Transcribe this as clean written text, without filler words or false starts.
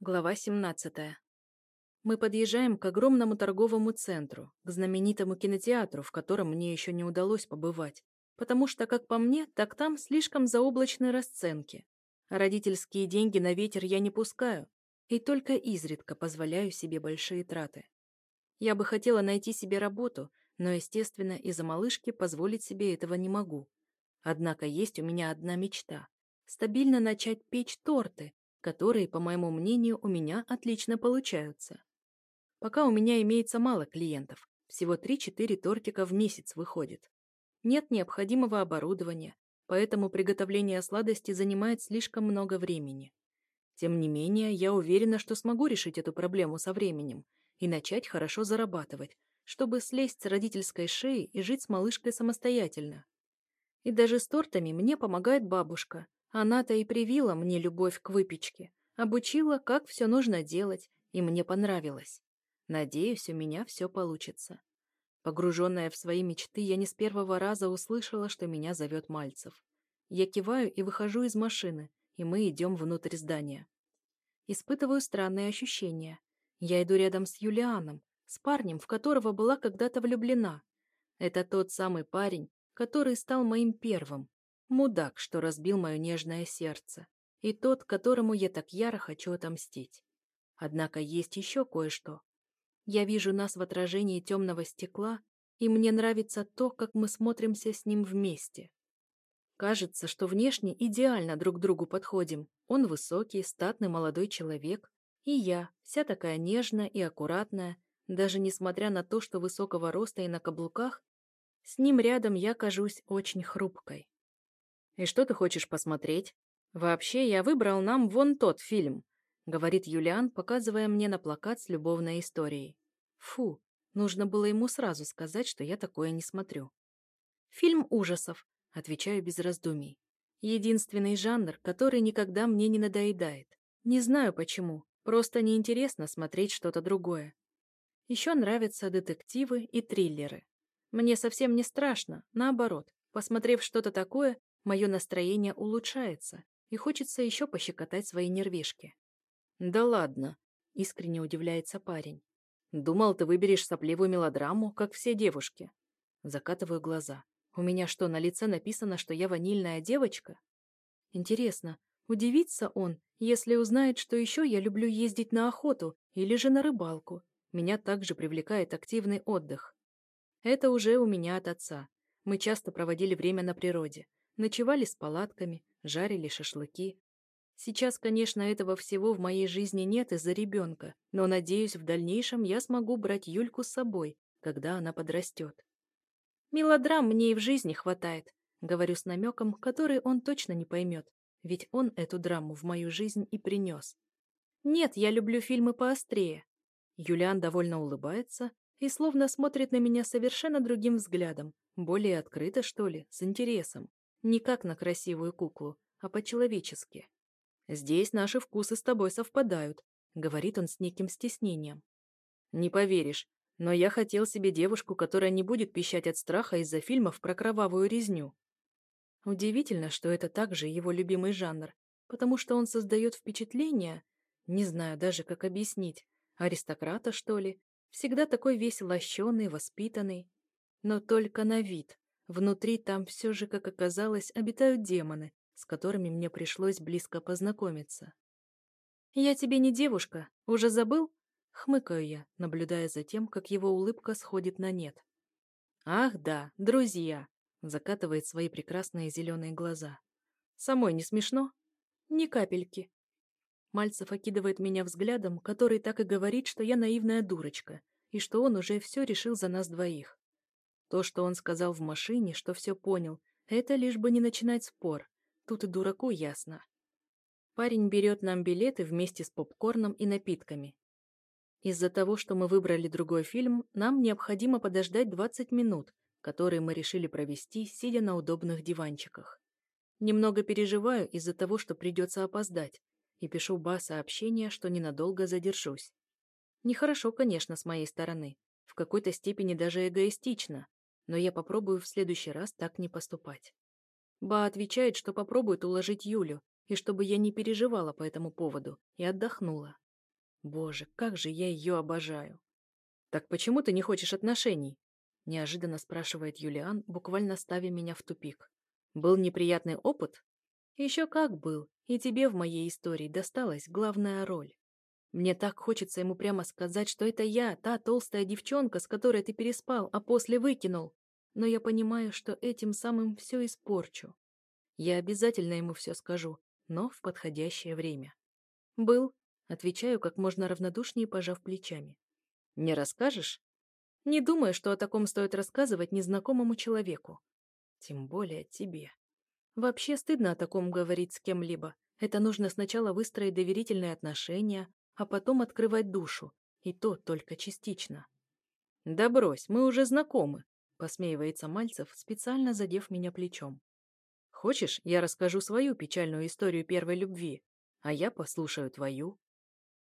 Глава 17. Мы подъезжаем к огромному торговому центру, к знаменитому кинотеатру, в котором мне еще не удалось побывать, потому что, как по мне, так там слишком заоблачные расценки. А родительские деньги на ветер я не пускаю, и только изредка позволяю себе большие траты. Я бы хотела найти себе работу, но, естественно, из-за малышки позволить себе этого не могу. Однако есть у меня одна мечта – стабильно начать печь торты, которые, по моему мнению, у меня отлично получаются. Пока у меня имеется мало клиентов, всего 3-4 тортика в месяц выходит. Нет необходимого оборудования, поэтому приготовление сладости занимает слишком много времени. Тем не менее, я уверена, что смогу решить эту проблему со временем и начать хорошо зарабатывать, чтобы слезть с родительской шеи и жить с малышкой самостоятельно. И даже с тортами мне помогает бабушка. Она-то и привила мне любовь к выпечке, обучила, как все нужно делать, и мне понравилось. Надеюсь, у меня все получится. Погруженная в свои мечты, я не с первого раза услышала, что меня зовет Мальцев. Я киваю и выхожу из машины, и мы идем внутрь здания. Испытываю странные ощущения. Я иду рядом с Юлианом, с парнем, в которого была когда-то влюблена. Это тот самый парень, который стал моим первым. Мудак, что разбил мое нежное сердце. И тот, которому я так яро хочу отомстить. Однако есть еще кое-что. Я вижу нас в отражении темного стекла, и мне нравится то, как мы смотримся с ним вместе. Кажется, что внешне идеально друг другу подходим. Он высокий, статный молодой человек, и я, вся такая нежная и аккуратная, даже несмотря на то, что высокого роста и на каблуках, с ним рядом я кажусь очень хрупкой. «И что ты хочешь посмотреть? Вообще, я выбрал нам вон тот фильм», — говорит Юлиан, показывая мне на плакат с любовной историей. Фу, нужно было ему сразу сказать, что я такое не смотрю. «Фильм ужасов», — отвечаю без раздумий. Единственный жанр, который никогда мне не надоедает. Не знаю почему, просто неинтересно смотреть что-то другое. Еще нравятся детективы и триллеры. Мне совсем не страшно, наоборот. Посмотрев что-то такое, мое настроение улучшается, и хочется еще пощекотать свои нервишки. «Да ладно», — искренне удивляется парень. «Думал, ты выберешь сопливую мелодраму, как все девушки». Закатываю глаза. «У меня что, на лице написано, что я ванильная девочка?» Интересно, удивится он, если узнает, что еще я люблю ездить на охоту или же на рыбалку. Меня также привлекает активный отдых. Это уже у меня от отца. Мы часто проводили время на природе. Ночевали с палатками, жарили шашлыки. Сейчас, конечно, этого всего в моей жизни нет из-за ребенка, но, надеюсь, в дальнейшем я смогу брать Юльку с собой, когда она подрастет. Мелодрам мне и в жизни хватает, говорю с намеком, который он точно не поймет, ведь он эту драму в мою жизнь и принес. Нет, я люблю фильмы поострее. Юлиан довольно улыбается и словно смотрит на меня совершенно другим взглядом, более открыто, что ли, с интересом. Не как на красивую куклу, а по-человечески. «Здесь наши вкусы с тобой совпадают», — говорит он с неким стеснением. «Не поверишь, но я хотел себе девушку, которая не будет пищать от страха из-за фильмов про кровавую резню». Удивительно, что это также его любимый жанр, потому что он создает впечатление, не знаю даже, как объяснить, аристократа, что ли, всегда такой весь лощеный, воспитанный. Но только на вид. Внутри там все же, как оказалось, обитают демоны, с которыми мне пришлось близко познакомиться. «Я тебе не девушка, уже забыл?» — хмыкаю я, наблюдая за тем, как его улыбка сходит на нет. «Ах да, друзья!» — закатывает свои прекрасные зеленые глаза. «Самой не смешно?» «Ни капельки». Мальцев окидывает меня взглядом, который так и говорит, что я наивная дурочка, и что он уже все решил за нас двоих. То, что он сказал в машине, что все понял, это лишь бы не начинать спор. Тут и дураку ясно. Парень берет нам билеты вместе с попкорном и напитками. Из-за того, что мы выбрали другой фильм, нам необходимо подождать 20 минут, которые мы решили провести, сидя на удобных диванчиках. Немного переживаю из-за того, что придется опоздать, и пишу Ба сообщение, что ненадолго задержусь. Нехорошо, конечно, с моей стороны, в какой-то степени даже эгоистично, но я попробую в следующий раз так не поступать. Ба отвечает, что попробует уложить Юлю, и чтобы я не переживала по этому поводу и отдохнула. Боже, как же я ее обожаю. «Так почему ты не хочешь отношений?» — неожиданно спрашивает Юлиан, буквально ставя меня в тупик. «Был неприятный опыт?» «Еще как был, и тебе в моей истории досталась главная роль. Мне так хочется ему прямо сказать, что это я, та толстая девчонка, с которой ты переспал, а после выкинул. Но я понимаю, что этим самым все испорчу. Я обязательно ему все скажу, но в подходящее время». «Был», — отвечаю как можно равнодушнее, пожав плечами. «Не расскажешь?» «Не думаю, что о таком стоит рассказывать незнакомому человеку. Тем более тебе. Вообще стыдно о таком говорить с кем-либо. Это нужно сначала выстроить доверительные отношения, а потом открывать душу. И то только частично». «Да брось, мы уже знакомы», — посмеивается Мальцев, специально задев меня плечом. «Хочешь, я расскажу свою печальную историю первой любви, а я послушаю твою?»